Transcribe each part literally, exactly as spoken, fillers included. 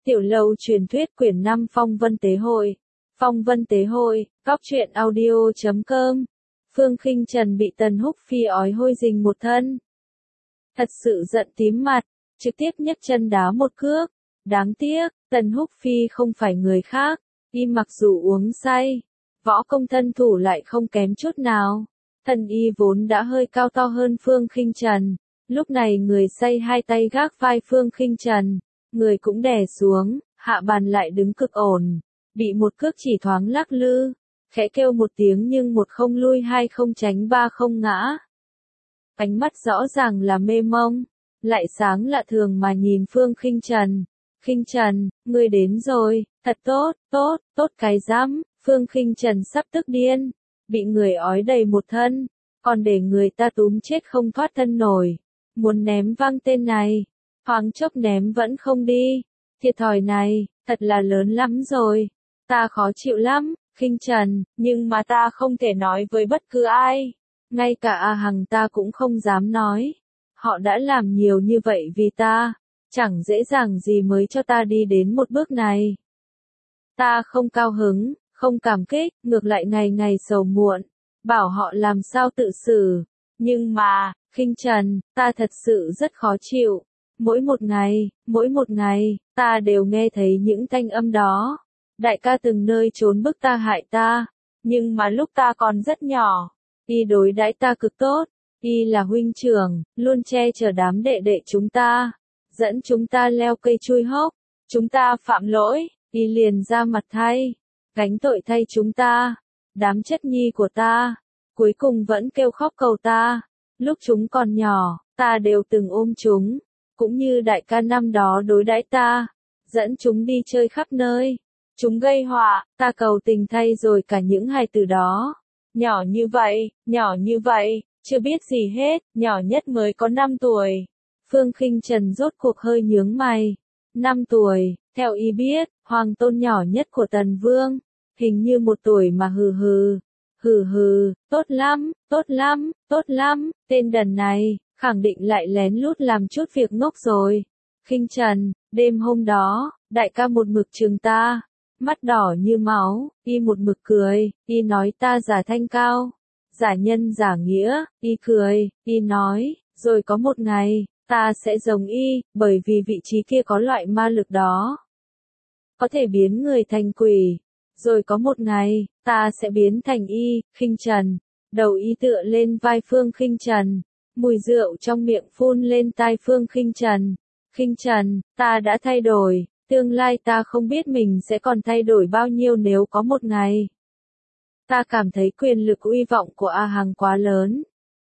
Tiểu Lâu truyền thuyết quyển năm Phong Vân Tế Hội. Phong Vân Tế Hội, góc truyện audio chấm com. Phương Khinh Trần bị Tần Húc Phi ói hôi rình một thân. Thật sự giận tím mặt, trực tiếp nhấc chân đá một cước. Đáng tiếc, Tần Húc Phi không phải người khác, y mặc dù uống say, võ công thân thủ lại không kém chút nào. Thân y vốn đã hơi cao to hơn Phương Khinh Trần, lúc này người say hai tay gác vai Phương Khinh Trần, người cũng đè xuống, hạ bàn lại đứng cực ổn, bị một cước chỉ thoáng lắc lư, khẽ kêu một tiếng nhưng một không lui hai không tránh ba không ngã. Ánh mắt rõ ràng là mê mông, lại sáng lạ thường mà nhìn Phương Khinh Trần. Khinh Trần, ngươi đến rồi, thật tốt, tốt, tốt cái rắm. Phương Khinh Trần sắp tức điên, bị người ói đầy một thân, còn để người ta túm chết không thoát thân nổi, muốn ném văng tên này, thoáng chốc ném vẫn không đi, thiệt thòi này, thật là lớn lắm rồi, ta khó chịu lắm, Khinh Trần, nhưng mà ta không thể nói với bất cứ ai, ngay cả A Hằng ta cũng không dám nói, họ đã làm nhiều như vậy vì ta, chẳng dễ dàng gì mới cho ta đi đến một bước này. Ta không cao hứng, không cảm kích, ngược lại ngày ngày sầu muộn, bảo họ làm sao tự xử. Nhưng mà, Khinh Trần, ta thật sự rất khó chịu. Mỗi một ngày, mỗi một ngày, ta đều nghe thấy những thanh âm đó. Đại ca từng nơi trốn bức ta hại ta, nhưng mà lúc ta còn rất nhỏ, y đối đãi ta cực tốt, y là huynh trưởng, luôn che chở đám đệ đệ chúng ta, dẫn chúng ta leo cây chui hốc, chúng ta phạm lỗi, y liền ra mặt thay, gánh tội thay chúng ta, đám chất nhi của ta, cuối cùng vẫn kêu khóc cầu ta, lúc chúng còn nhỏ, ta đều từng ôm chúng, cũng như đại ca năm đó đối đãi ta, dẫn chúng đi chơi khắp nơi, chúng gây họa, ta cầu tình thay rồi cả những hài tử đó, nhỏ như vậy, nhỏ như vậy, chưa biết gì hết, nhỏ nhất mới có năm tuổi. Phương Khinh Trần rốt cuộc hơi nhướng mày, năm tuổi, theo y biết, hoàng tôn nhỏ nhất của Tần Vương, hình như một tuổi mà hừ hừ, hừ hừ, tốt lắm, tốt lắm, tốt lắm, tên đần này, khẳng định lại lén lút làm chút việc ngốc rồi. Khinh Trần, đêm hôm đó, đại ca một mực trừng ta, mắt đỏ như máu, y một mực cười, y nói ta giả thanh cao, giả nhân giả nghĩa, y cười, y nói, rồi có một ngày, ta sẽ giống y, bởi vì vị trí kia có loại ma lực đó, có thể biến người thành quỷ. Rồi có một ngày, ta sẽ biến thành y. Khinh Trần, đầu y tựa lên vai Phương Khinh Trần, mùi rượu trong miệng phun lên tai Phương Khinh Trần. Khinh Trần, ta đã thay đổi, tương lai ta không biết mình sẽ còn thay đổi bao nhiêu nếu có một ngày. Ta cảm thấy quyền lực uy vọng của A Hằng quá lớn.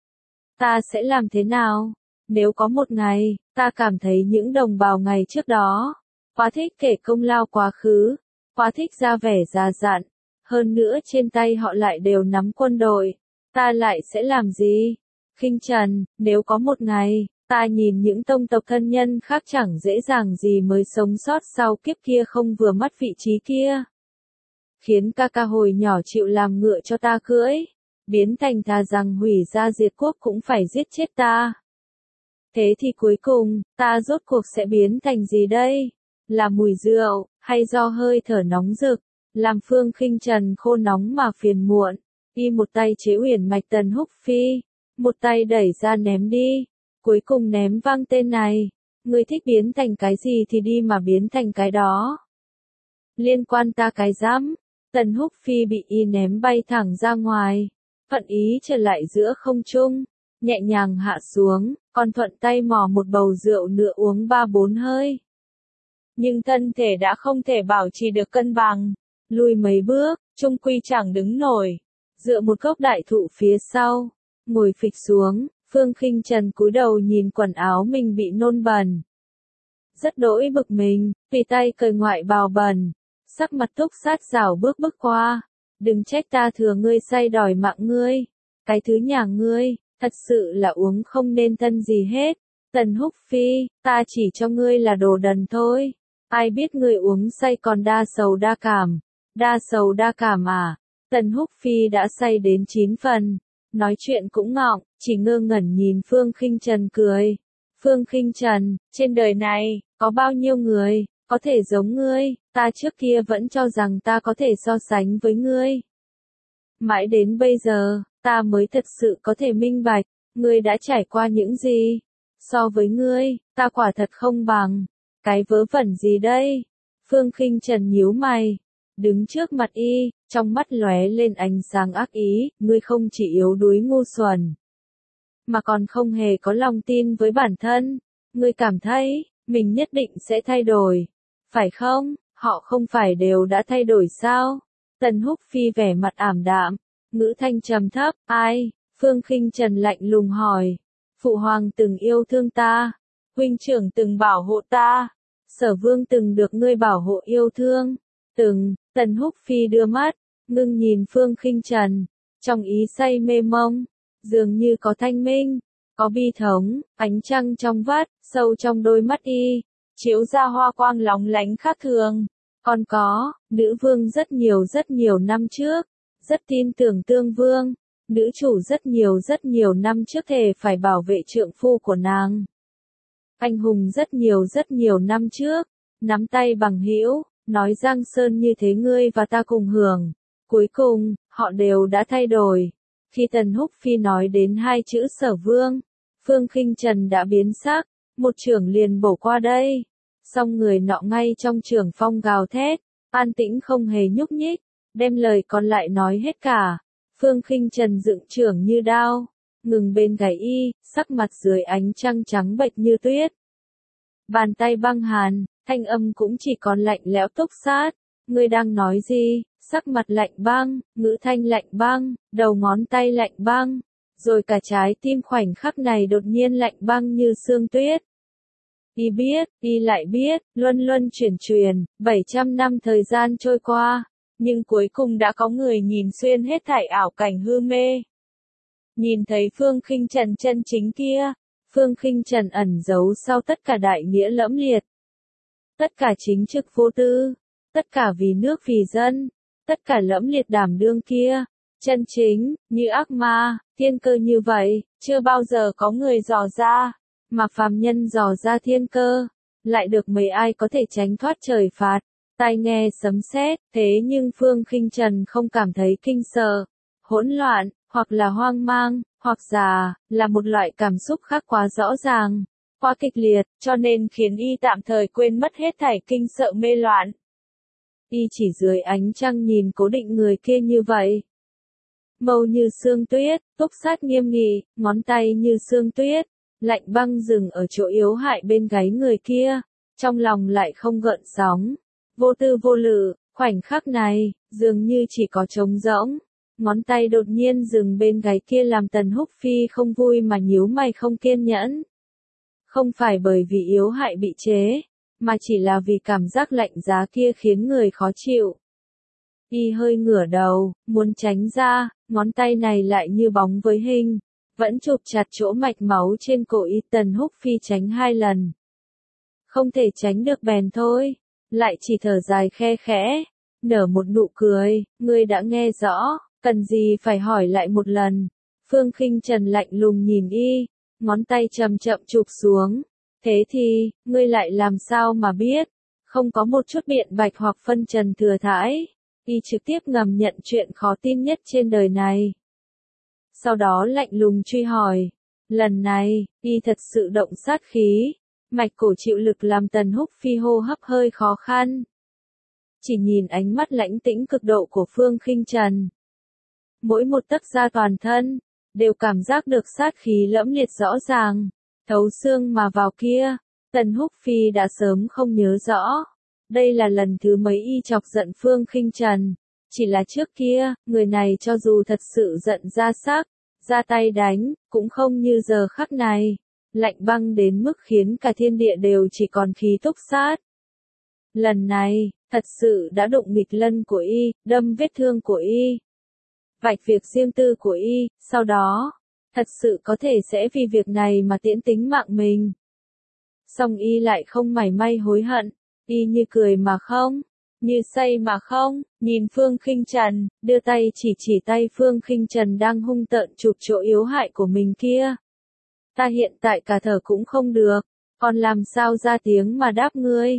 Ta sẽ làm thế nào? Nếu có một ngày, ta cảm thấy những đồng bào ngày trước đó, quá thích kể công lao quá khứ, quá thích ra vẻ già dặn, hơn nữa trên tay họ lại đều nắm quân đội, ta lại sẽ làm gì? Khinh Trần, nếu có một ngày, ta nhìn những tông tộc thân nhân khác chẳng dễ dàng gì mới sống sót sau kiếp kia không vừa mắt vị trí kia. Khiến ca ca hồi nhỏ chịu làm ngựa cho ta cưỡi, biến thành thà rằng hủy gia diệt quốc cũng phải giết chết ta. Thế thì cuối cùng, ta rốt cuộc sẽ biến thành gì đây? Là mùi rượu, hay do hơi thở nóng rực, làm Phương Khinh Trần khô nóng mà phiền muộn, y một tay chế uyển mạch Tần Húc Phi, một tay đẩy ra ném đi, cuối cùng ném văng tên này, người thích biến thành cái gì thì đi mà biến thành cái đó. Liên quan ta cái rắm, Tần Húc Phi bị y ném bay thẳng ra ngoài, thuận ý trở lại giữa không trung, nhẹ nhàng hạ xuống, còn thuận tay mò một bầu rượu nữa uống ba bốn hơi. Nhưng thân thể đã không thể bảo trì được cân bằng, lùi mấy bước, chung quy chẳng đứng nổi, dựa một gốc đại thụ phía sau, ngồi phịch xuống, Phương Khinh Trần cúi đầu nhìn quần áo mình bị nôn bẩn. Rất đỗi bực mình, vì tay cởi ngoại bào bẩn, sắc mặt túc sát rảo bước bước qua, đừng trách ta thừa ngươi say đòi mạng ngươi, cái thứ nhà ngươi, thật sự là uống không nên thân gì hết. Tần Húc Phi, ta chỉ cho ngươi là đồ đần thôi. Ai biết ngươi uống say còn đa sầu đa cảm. Đa sầu đa cảm à? Tần Húc Phi đã say đến chín phần. Nói chuyện cũng ngọng, chỉ ngơ ngẩn nhìn Phương Khinh Trần cười. Phương Khinh Trần, trên đời này, có bao nhiêu người, có thể giống ngươi, ta trước kia vẫn cho rằng ta có thể so sánh với ngươi. Mãi đến bây giờ, ta mới thật sự có thể minh bạch, ngươi đã trải qua những gì. So với ngươi, ta quả thật không bằng. Cái vớ vẩn gì đây? Phương Khinh Trần nhíu mày, đứng trước mặt y, trong mắt lóe lên ánh sáng ác ý, ngươi không chỉ yếu đuối ngu xuẩn, mà còn không hề có lòng tin với bản thân. Ngươi cảm thấy, mình nhất định sẽ thay đổi, phải không? Họ không phải đều đã thay đổi sao? Tần Húc Phi vẻ mặt ảm đạm, ngữ thanh trầm thấp, ai? Phương Khinh Trần lạnh lùng hỏi. Phụ hoàng từng yêu thương ta, huynh trưởng từng bảo hộ ta, Sở Vương từng được ngươi bảo hộ yêu thương. Từng, Tần Húc Phi đưa mắt, ngưng nhìn Phương Khinh Trần, trong ý say mê mông, dường như có thanh minh, có bi thống, ánh trăng trong vắt, sâu trong đôi mắt y, chiếu ra hoa quang lóng lánh khác thường. Còn có, nữ vương rất nhiều rất nhiều năm trước, rất tin tưởng Tương Vương, nữ chủ rất nhiều rất nhiều năm trước thề phải bảo vệ trượng phu của nàng. Anh hùng rất nhiều rất nhiều năm trước, nắm tay bằng hữu, nói Giang Sơn như thế ngươi và ta cùng hưởng. Cuối cùng, họ đều đã thay đổi. Khi Tần Húc Phi nói đến hai chữ Sở Vương, Phương Khinh Trần đã biến sắc, một chưởng liền bổ qua đây. Song người nọ ngay trong chưởng phong gào thét, an tĩnh không hề nhúc nhích, đem lời còn lại nói hết cả. Phương Khinh Trần dựng chưởng như đao, ngừng bên gáy y, sắc mặt dưới ánh trăng trắng bệch như tuyết. Bàn tay băng hàn, thanh âm cũng chỉ còn lạnh lẽo túc sát. Ngươi đang nói gì? Sắc mặt lạnh băng, ngữ thanh lạnh băng, đầu ngón tay lạnh băng, rồi cả trái tim khoảnh khắc này đột nhiên lạnh băng như sương tuyết. Y biết, y lại biết, luân luân chuyển truyền, bảy trăm năm thời gian trôi qua, nhưng cuối cùng đã có người nhìn xuyên hết thảy ảo cảnh hư mê. Nhìn thấy Phương Khinh Trần chân chính kia, Phương Khinh Trần ẩn giấu sau tất cả đại nghĩa lẫm liệt. Tất cả chính trực vô tư, tất cả vì nước vì dân, tất cả lẫm liệt đảm đương kia, chân chính, như ác ma, thiên cơ như vậy, chưa bao giờ có người dò ra, mà phàm nhân dò ra thiên cơ, lại được mấy ai có thể tránh thoát trời phạt. Tai nghe sấm sét, thế nhưng Phương Khinh Trần không cảm thấy kinh sợ, hỗn loạn, hoặc là hoang mang, hoặc già, là một loại cảm xúc khác quá rõ ràng, quá kịch liệt, cho nên khiến y tạm thời quên mất hết thảy kinh sợ mê loạn. Y chỉ dưới ánh trăng nhìn cố định người kia như vậy. Màu như sương tuyết, túc sát nghiêm nghị, ngón tay như sương tuyết, lạnh băng dừng ở chỗ yếu hại bên gáy người kia, trong lòng lại không gợn sóng, vô tư vô lự. Khoảnh khắc này, dường như chỉ có trống rỗng. Ngón tay đột nhiên dừng bên gáy kia làm Tần Húc Phi không vui mà nhíu mày không kiên nhẫn. Không phải bởi vì yếu hại bị chế, mà chỉ là vì cảm giác lạnh giá kia khiến người khó chịu. Y hơi ngửa đầu, muốn tránh ra, ngón tay này lại như bóng với hình, vẫn chụp chặt chỗ mạch máu trên cổ y. Tần Húc Phi tránh hai lần. Không thể tránh được bèn thôi, lại chỉ thở dài khe khẽ, nở một nụ cười, ngươi đã nghe rõ, cần gì phải hỏi lại một lần. Phương Khinh Trần lạnh lùng nhìn y, ngón tay chậm chậm chụp xuống. Thế thì, ngươi lại làm sao mà biết? Không có một chút biện bạch hoặc phân trần thừa thãi. Y trực tiếp ngầm nhận chuyện khó tin nhất trên đời này. Sau đó lạnh lùng truy hỏi. Lần này, y thật sự động sát khí. Mạch cổ chịu lực làm Tần Húc Phi hô hấp hơi khó khăn. Chỉ nhìn ánh mắt lãnh tĩnh cực độ của Phương Khinh Trần. Mỗi một tấc da toàn thân, đều cảm giác được sát khí lẫm liệt rõ ràng, thấu xương mà vào kia. Tần Húc Phi đã sớm không nhớ rõ. Đây là lần thứ mấy y chọc giận Phương Khinh Trần. Chỉ là trước kia, người này cho dù thật sự giận ra sắc, ra tay đánh, cũng không như giờ khắc này. Lạnh băng đến mức khiến cả thiên địa đều chỉ còn khí túc sát. Lần này, thật sự đã đụng nghịch lân của y, đâm vết thương của y, vạch việc riêng tư của y, sau đó, thật sự có thể sẽ vì việc này mà tiễn tính mạng mình. Song y lại không mảy may hối hận, y như cười mà không, như say mà không, nhìn Phương Khinh Trần, đưa tay chỉ chỉ tay Phương Khinh Trần đang hung tợn chụp chỗ yếu hại của mình kia. Ta hiện tại cả thở cũng không được, còn làm sao ra tiếng mà đáp ngươi.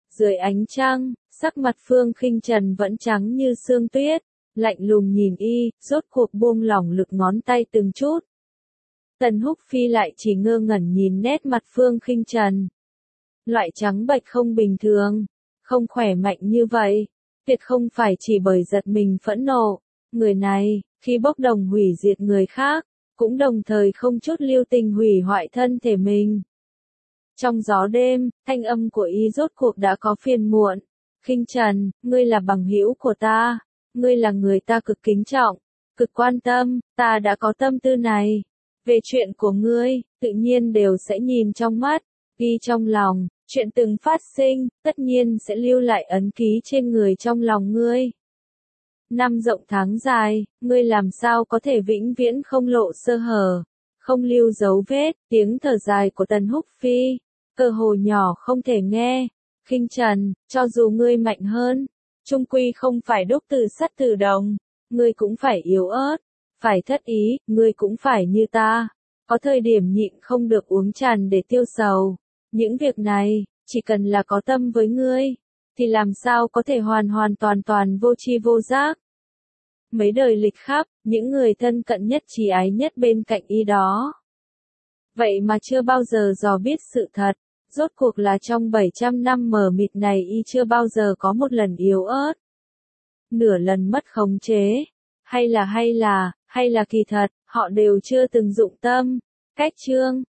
Dưới ánh trăng, sắc mặt Phương Khinh Trần vẫn trắng như sương tuyết, lạnh lùng nhìn y, rốt cuộc buông lỏng lực ngón tay từng chút. Tần Húc Phi lại chỉ ngơ ngẩn nhìn nét mặt Phương Khinh Trần. Loại trắng bệch không bình thường, không khỏe mạnh như vậy, tuyệt không phải chỉ bởi giật mình phẫn nộ. Người này, khi bốc đồng hủy diệt người khác, cũng đồng thời không chút lưu tình hủy hoại thân thể mình. Trong gió đêm, thanh âm của y rốt cuộc đã có phiền muộn. Khinh Trần, ngươi là bằng hữu của ta, ngươi là người ta cực kính trọng, cực quan tâm, ta đã có tâm tư này. Về chuyện của ngươi, tự nhiên đều sẽ nhìn trong mắt, ghi trong lòng, chuyện từng phát sinh, tất nhiên sẽ lưu lại ấn ký trên người trong lòng ngươi. Năm rộng tháng dài, ngươi làm sao có thể vĩnh viễn không lộ sơ hở, không lưu dấu vết. Tiếng thở dài của Tần Húc Phi, cơ hồ nhỏ không thể nghe. Khinh Trần, cho dù ngươi mạnh hơn, chung quy không phải đúc từ sắt từ đồng, ngươi cũng phải yếu ớt, phải thất ý, ngươi cũng phải như ta, có thời điểm nhịn không được uống tràn để tiêu sầu. Những việc này, chỉ cần là có tâm với ngươi, thì làm sao có thể hoàn hoàn toàn toàn vô tri vô giác. Mấy đời lịch khắp, những người thân cận nhất trí ái nhất bên cạnh y đó. Vậy mà chưa bao giờ dò biết sự thật, rốt cuộc là trong bảy trăm năm mờ mịt này y chưa bao giờ có một lần yếu ớt. Nửa lần mất khống chế, hay là hay là, hay là kỳ thật, họ đều chưa từng dụng tâm. Cách chương